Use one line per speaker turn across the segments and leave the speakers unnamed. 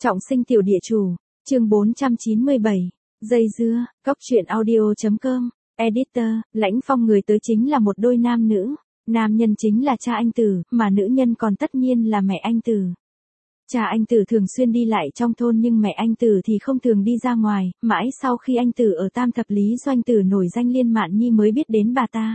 Trọng sinh tiểu địa chủ, chương 497, dây dưa, cóc truyện audio.com, editor, Lãnh Phong người tới chính là một đôi nam nữ, nam nhân chính là cha anh Tử, mà nữ nhân còn tất nhiên là mẹ anh Tử. Cha anh Tử thường xuyên đi lại trong thôn nhưng mẹ anh Tử thì không thường đi ra ngoài, mãi sau khi anh Tử ở Tam Thập Lý Doanh Tử nổi danh Liên Mạn Nhi mới biết đến bà ta.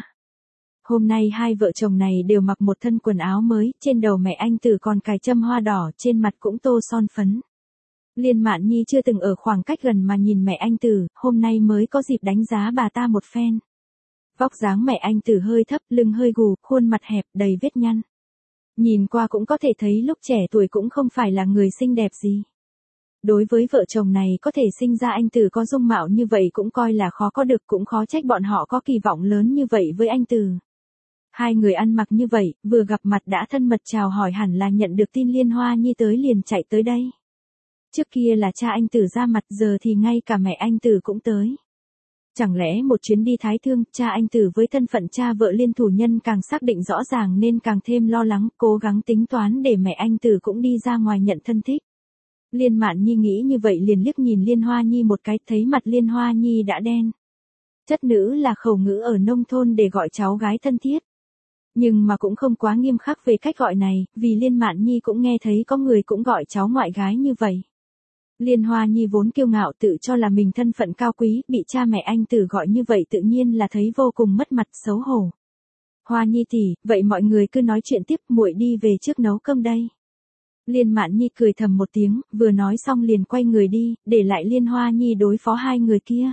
Hôm nay hai vợ chồng này đều mặc một thân quần áo mới, trên đầu mẹ anh Tử còn cài châm hoa đỏ, trên mặt cũng tô son phấn. Liên Mạn Nhi chưa từng ở khoảng cách gần mà nhìn mẹ anh Tử, hôm nay mới có dịp đánh giá bà ta một phen. Vóc dáng mẹ anh Tử hơi thấp, lưng hơi gù, khuôn mặt hẹp, đầy vết nhăn. Nhìn qua cũng có thể thấy lúc trẻ tuổi cũng không phải là người xinh đẹp gì. Đối với vợ chồng này có thể sinh ra anh Tử có dung mạo như vậy cũng coi là khó có được, cũng khó trách bọn họ có kỳ vọng lớn như vậy với anh Tử. Hai người ăn mặc như vậy, vừa gặp mặt đã thân mật chào hỏi, hẳn là nhận được tin Liên Hoa Nhi tới liền chạy tới đây. Trước kia là cha anh Tử ra mặt, giờ thì ngay cả mẹ anh Tử cũng tới. Chẳng lẽ một chuyến đi Thái Thương, cha anh Tử với thân phận cha vợ Liên thủ nhân càng xác định rõ ràng nên càng thêm lo lắng, cố gắng tính toán để mẹ anh Tử cũng đi ra ngoài nhận thân thích. Liên Mạn Nhi nghĩ như vậy liền liếc nhìn Liên Hoa Nhi một cái, thấy mặt Liên Hoa Nhi đã đen. Chất nữ là khẩu ngữ ở nông thôn để gọi cháu gái thân thiết. Nhưng mà cũng không quá nghiêm khắc về cách gọi này, vì Liên Mạn Nhi cũng nghe thấy có người cũng gọi cháu ngoại gái như vậy. Liên Hoa Nhi vốn kiêu ngạo tự cho là mình thân phận cao quý, bị cha mẹ anh Tử gọi như vậy tự nhiên là thấy vô cùng mất mặt, xấu hổ. Hoa Nhi tỷ, vậy mọi người cứ nói chuyện tiếp, muội đi về trước nấu cơm đây. Liên Mạn Nhi cười thầm một tiếng, vừa nói xong liền quay người đi, để lại Liên Hoa Nhi đối phó hai người kia.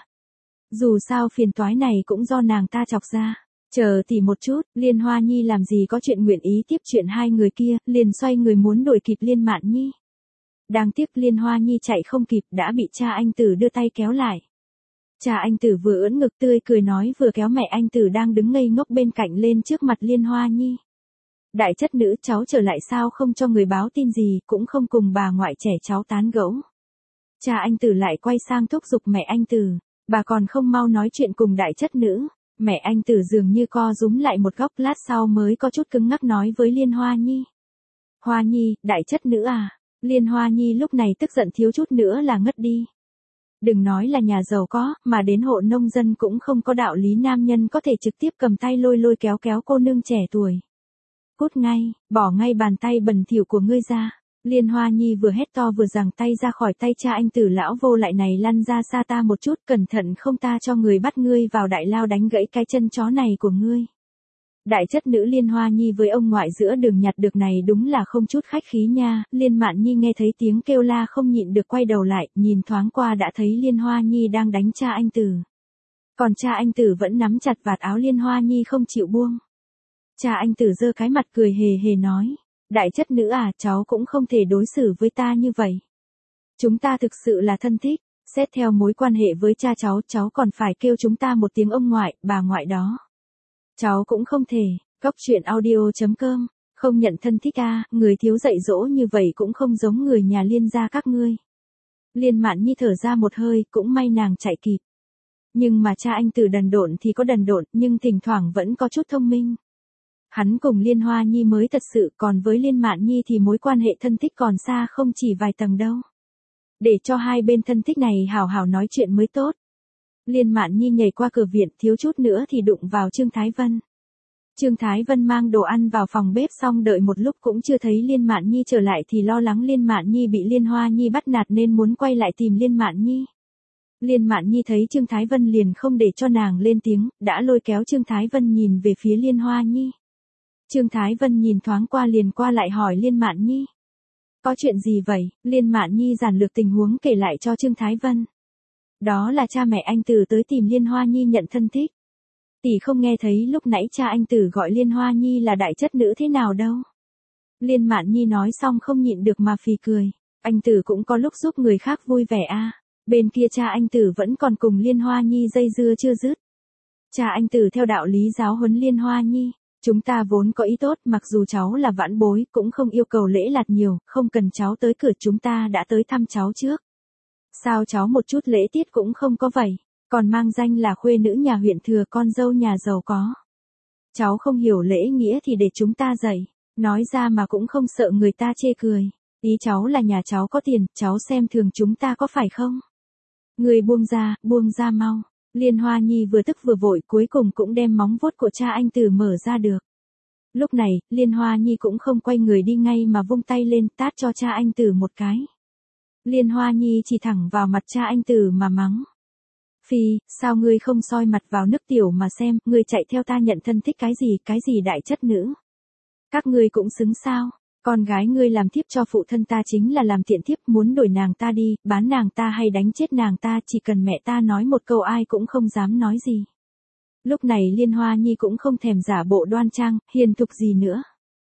Dù sao phiền toái này cũng do nàng ta chọc ra. Chờ tỷ một chút, Liên Hoa Nhi làm gì có chuyện nguyện ý tiếp chuyện hai người kia, liền xoay người muốn đuổi kịp Liên Mạn Nhi. Đáng tiếc Liên Hoa Nhi chạy không kịp, đã bị cha anh Tử đưa tay kéo lại. Cha anh Tử vừa ưỡn ngực tươi cười nói vừa kéo mẹ anh Tử đang đứng ngây ngốc bên cạnh lên trước mặt Liên Hoa Nhi. Đại chất nữ, cháu trở lại sao không cho người báo tin gì, cũng không cùng bà ngoại trẻ cháu tán gẫu. Cha anh Tử lại quay sang thúc giục mẹ anh Tử, bà còn không mau nói chuyện cùng đại chất nữ. Mẹ anh Tử dường như co rúm lại một góc, lát sau mới có chút cứng ngắc nói với Liên Hoa Nhi. Hoa Nhi, đại chất nữ à? Liên Hoa Nhi lúc này tức giận thiếu chút nữa là ngất đi. Đừng nói là nhà giàu có, mà đến hộ nông dân cũng không có đạo lý nam nhân có thể trực tiếp cầm tay lôi lôi kéo kéo cô nương trẻ tuổi. Cút ngay, bỏ ngay bàn tay bẩn thỉu của ngươi ra. Liên Hoa Nhi vừa hét to vừa giằng tay ra khỏi tay cha anh Tử, lão vô lại này lăn ra xa ta một chút, cẩn thận không ta cho người bắt ngươi vào đại lao đánh gãy cái chân chó này của ngươi. Đại chất nữ Liên Hoa Nhi với ông ngoại giữa đường nhặt được này đúng là không chút khách khí nha. Liên Mạn Nhi nghe thấy tiếng kêu la không nhịn được quay đầu lại, nhìn thoáng qua đã thấy Liên Hoa Nhi đang đánh cha anh Tử. Còn cha anh Tử vẫn nắm chặt vạt áo Liên Hoa Nhi không chịu buông. Cha anh Tử giơ cái mặt cười hề hề nói, đại chất nữ à, cháu cũng không thể đối xử với ta như vậy. Chúng ta thực sự là thân thích, xét theo mối quan hệ với cha cháu còn phải kêu chúng ta một tiếng ông ngoại, bà ngoại đó. Cháu cũng không thể, cóc truyện audio.com, không nhận thân thích à, người thiếu dạy dỗ như vậy cũng không giống người nhà Liên gia các ngươi. Liên Mạn Nhi thở ra một hơi, cũng may nàng chạy kịp. Nhưng mà cha anh Tử đần độn thì có đần độn, nhưng thỉnh thoảng vẫn có chút thông minh. Hắn cùng Liên Hoa Nhi mới thật sự, còn với Liên Mạn Nhi thì mối quan hệ thân thích còn xa không chỉ vài tầng đâu. Để cho hai bên thân thích này hào hào nói chuyện mới tốt. Liên Mạn Nhi nhảy qua cửa viện, thiếu chút nữa thì đụng vào Trương Thái Vân. Trương Thái Vân mang đồ ăn vào phòng bếp xong đợi một lúc cũng chưa thấy Liên Mạn Nhi trở lại thì lo lắng Liên Mạn Nhi bị Liên Hoa Nhi bắt nạt nên muốn quay lại tìm Liên Mạn Nhi. Liên Mạn Nhi thấy Trương Thái Vân liền không để cho nàng lên tiếng, đã lôi kéo Trương Thái Vân nhìn về phía Liên Hoa Nhi. Trương Thái Vân nhìn thoáng qua liền qua lại hỏi Liên Mạn Nhi. Có chuyện gì vậy? Liên Mạn Nhi giản lược tình huống kể lại cho Trương Thái Vân. Đó là cha mẹ anh Tử tới tìm Liên Hoa Nhi nhận thân thích. Tỷ không nghe thấy lúc nãy cha anh Tử gọi Liên Hoa Nhi là đại chất nữ thế nào đâu. Liên Mạn Nhi nói xong không nhịn được mà phì cười. Anh Tử cũng có lúc giúp người khác vui vẻ à. Bên kia cha anh Tử vẫn còn cùng Liên Hoa Nhi dây dưa chưa dứt. Cha anh Tử theo đạo lý giáo huấn Liên Hoa Nhi. Chúng ta vốn có ý tốt, mặc dù cháu là vãn bối, cũng không yêu cầu lễ lạt nhiều, không cần cháu tới cửa, chúng ta đã tới thăm cháu trước. Sao cháu một chút lễ tiết cũng không có vậy, còn mang danh là khuê nữ nhà huyện thừa, con dâu nhà giàu có. Cháu không hiểu lễ nghĩa thì để chúng ta dạy, nói ra mà cũng không sợ người ta chê cười. Ý cháu là nhà cháu có tiền, cháu xem thường chúng ta có phải không? Người buông ra mau. Liên Hoa Nhi vừa tức vừa vội cuối cùng cũng đem móng vuốt của cha anh Tử mở ra được. Lúc này, Liên Hoa Nhi cũng không quay người đi ngay mà vung tay lên tát cho cha anh Tử một cái. Liên Hoa Nhi chỉ thẳng vào mặt cha anh Tử mà mắng. Phi, sao ngươi không soi mặt vào nước tiểu mà xem, ngươi chạy theo ta nhận thân thích cái gì đại chất nữ. Các ngươi cũng xứng sao, con gái ngươi làm thiếp cho phụ thân ta chính là làm tiện thiếp, muốn đổi nàng ta đi, bán nàng ta hay đánh chết nàng ta, chỉ cần mẹ ta nói một câu ai cũng không dám nói gì. Lúc này Liên Hoa Nhi cũng không thèm giả bộ đoan trang, hiền thục gì nữa.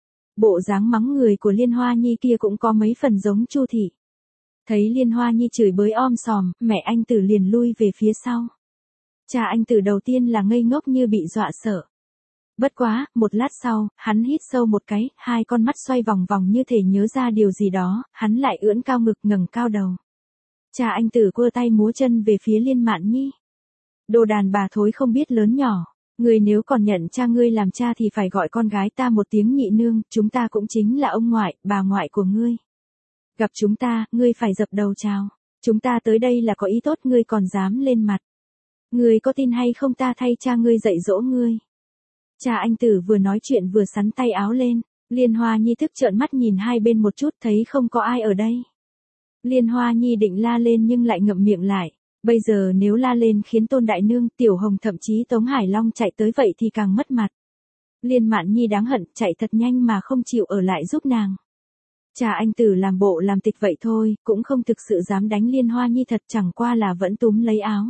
Bộ dáng mắng người của Liên Hoa Nhi kia cũng có mấy phần giống Chu thị. Thấy Liên Hoa Nhi chửi bới om sòm, mẹ anh Tử liền lui về phía sau. Cha anh Tử đầu tiên là ngây ngốc như bị dọa sợ. Bất quá, một lát sau, hắn hít sâu một cái, hai con mắt xoay vòng vòng như thể nhớ ra điều gì đó, hắn lại ưỡn cao ngực ngẩng cao đầu. Cha anh Tử quơ tay múa chân về phía Liên Mạn Nhi. Đồ đàn bà thối không biết lớn nhỏ, ngươi nếu còn nhận cha ngươi làm cha thì phải gọi con gái ta một tiếng nhị nương, chúng ta cũng chính là ông ngoại, bà ngoại của ngươi. Gặp chúng ta, ngươi phải dập đầu chào. Chúng ta tới đây là có ý tốt, ngươi còn dám lên mặt. Ngươi có tin hay không ta thay cha ngươi dạy dỗ ngươi. Cha anh Tử vừa nói chuyện vừa sắn tay áo lên. Liên Hoa Nhi thức trợn mắt nhìn hai bên một chút thấy không có ai ở đây. Liên Hoa Nhi định la lên nhưng lại ngậm miệng lại. Bây giờ nếu la lên khiến Tôn Đại Nương, Tiểu Hồng thậm chí Tống Hải Long chạy tới vậy thì càng mất mặt. Liên Mạn Nhi đáng hận chạy thật nhanh mà không chịu ở lại giúp nàng. Cha anh Tử làm bộ làm tịch vậy thôi, cũng không thực sự dám đánh Liên Hoa Nhi thật, chẳng qua là vẫn túm lấy áo.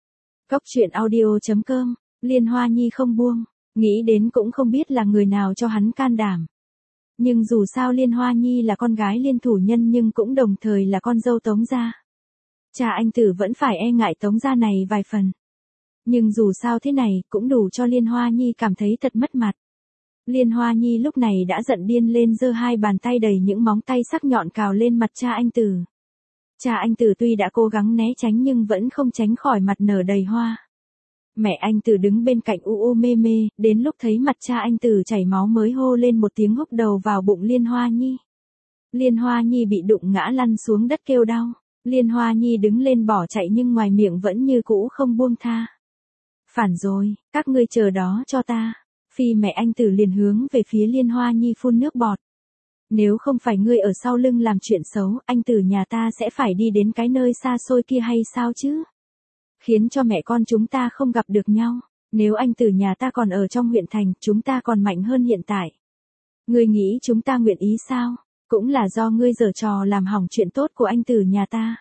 Cóc truyện audio.com, Liên Hoa Nhi không buông, nghĩ đến cũng không biết là người nào cho hắn can đảm. Nhưng dù sao Liên Hoa Nhi là con gái Liên thủ nhân nhưng cũng đồng thời là con dâu Tống gia. Cha anh Tử vẫn phải e ngại Tống gia này vài phần. Nhưng dù sao thế này cũng đủ cho Liên Hoa Nhi cảm thấy thật mất mặt. Liên Hoa Nhi lúc này đã giận điên lên, giơ hai bàn tay đầy những móng tay sắc nhọn cào lên mặt cha anh Tử. Cha anh Tử tuy đã cố gắng né tránh nhưng vẫn không tránh khỏi mặt nở đầy hoa. Mẹ anh Tử đứng bên cạnh u mê mê, đến lúc thấy mặt cha anh Tử chảy máu mới hô lên một tiếng húc đầu vào bụng Liên Hoa Nhi. Liên Hoa Nhi bị đụng ngã lăn xuống đất kêu đau. Liên Hoa Nhi đứng lên bỏ chạy nhưng ngoài miệng vẫn như cũ không buông tha. Phản rồi, các ngươi chờ đó cho ta. Phi mẹ anh Tử liền hướng về phía Liên Hoa Nhi phun nước bọt. Nếu không phải ngươi ở sau lưng làm chuyện xấu, anh Tử nhà ta sẽ phải đi đến cái nơi xa xôi kia hay sao chứ? Khiến cho mẹ con chúng ta không gặp được nhau. Nếu anh Tử nhà ta còn ở trong huyện thành, chúng ta còn mạnh hơn hiện tại. Ngươi nghĩ chúng ta nguyện ý sao? Cũng là do ngươi giở trò làm hỏng chuyện tốt của anh Tử nhà ta.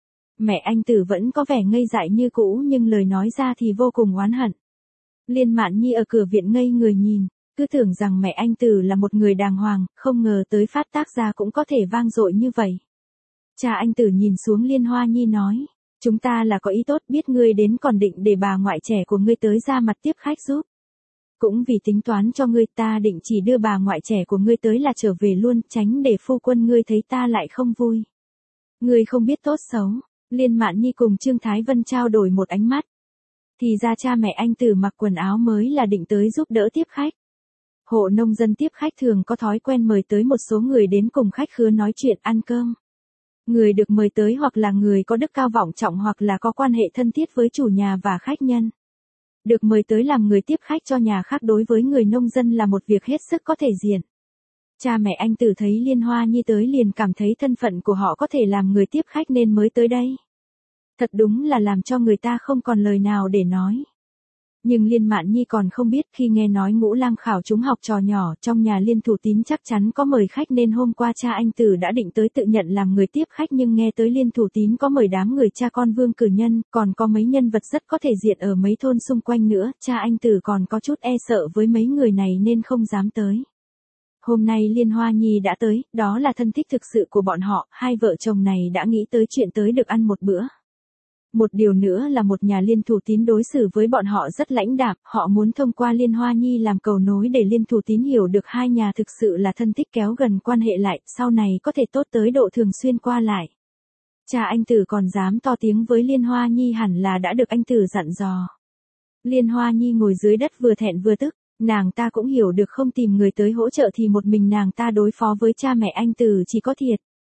Mẹ anh Tử vẫn có vẻ ngây dại như cũ nhưng lời nói ra thì vô cùng oán hận. Liên Mạn Nhi ở cửa viện ngây người nhìn, cứ tưởng rằng mẹ anh Tử là một người đàng hoàng, không ngờ tới phát tác ra cũng có thể vang dội như vậy. Cha anh Tử nhìn xuống Liên Hoa Nhi nói, chúng ta là có ý tốt, biết ngươi đến còn định để bà ngoại trẻ của ngươi tới ra mặt tiếp khách giúp. Cũng vì tính toán cho ngươi ta định chỉ đưa bà ngoại trẻ của ngươi tới là trở về luôn, tránh để phu quân ngươi thấy ta lại không vui. Ngươi không biết tốt xấu. Liên Mạn Nhi cùng Trương Thái Vân trao đổi một ánh mắt. Thì ra cha mẹ anh Tử mặc quần áo mới là định tới giúp đỡ tiếp khách. Hộ nông dân tiếp khách thường có thói quen mời tới một số người đến cùng khách khứa nói chuyện ăn cơm. Người được mời tới hoặc là người có đức cao vọng trọng hoặc là có quan hệ thân thiết với chủ nhà và khách nhân. Được mời tới làm người tiếp khách cho nhà khác đối với người nông dân là một việc hết sức có thể diện. Cha mẹ anh Tử thấy Liên Hoa Nhi tới liền cảm thấy thân phận của họ có thể làm người tiếp khách nên mới tới đây. Thật đúng là làm cho người ta không còn lời nào để nói. Nhưng Liên Mạn Nhi còn không biết khi nghe nói Ngũ Lam khảo chúng học trò nhỏ trong nhà Liên Thủ Tín chắc chắn có mời khách nên hôm qua cha anh Tử đã định tới tự nhận làm người tiếp khách nhưng nghe tới Liên Thủ Tín có mời đám người cha con Vương Cử Nhân, còn có mấy nhân vật rất có thể diện ở mấy thôn xung quanh nữa, cha anh Tử còn có chút e sợ với mấy người này nên không dám tới. Hôm nay Liên Hoa Nhi đã tới, đó là thân thích thực sự của bọn họ, hai vợ chồng này đã nghĩ tới chuyện tới được ăn một bữa. Một điều nữa là một nhà Liên Thủ Tín đối xử với bọn họ rất lãnh đạm, họ muốn thông qua Liên Hoa Nhi làm cầu nối để Liên Thủ Tín hiểu được hai nhà thực sự là thân thích kéo gần quan hệ lại, sau này có thể tốt tới độ thường xuyên qua lại. Cha anh Tử còn dám to tiếng với Liên Hoa Nhi hẳn là đã được anh Tử dặn dò. Liên Hoa Nhi ngồi dưới đất vừa thẹn vừa tức, nàng ta cũng hiểu được không tìm người tới hỗ trợ thì một mình nàng ta đối phó với cha mẹ anh Tử chỉ có thiệt.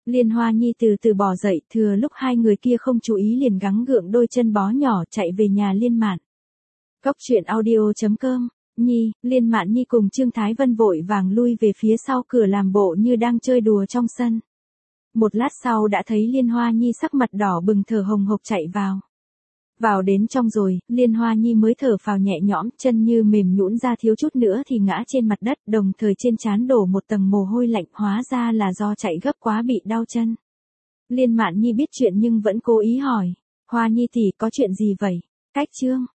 Liên Hoa Nhi từ từ bò dậy, thừa lúc hai người kia không chú ý liền gắng gượng đôi chân bó nhỏ chạy về nhà Liên Mạn. Cốc truyện audio.com. Nhi, Liên Mạn Nhi cùng Trương Thái Vân vội vàng lui về phía sau cửa làm bộ như đang chơi đùa trong sân. Một lát sau đã thấy Liên Hoa Nhi sắc mặt đỏ bừng thở hồng hộc chạy vào. Vào đến trong rồi, Liên Hoa Nhi mới thở phào nhẹ nhõm, chân như mềm nhũn ra thiếu chút nữa thì ngã trên mặt đất, đồng thời trên trán đổ một tầng mồ hôi lạnh, hóa ra là do chạy gấp quá bị đau chân. Liên Mạn Nhi biết chuyện nhưng vẫn cố ý hỏi, Hoa Nhi tỷ có chuyện gì vậy? Cách Trương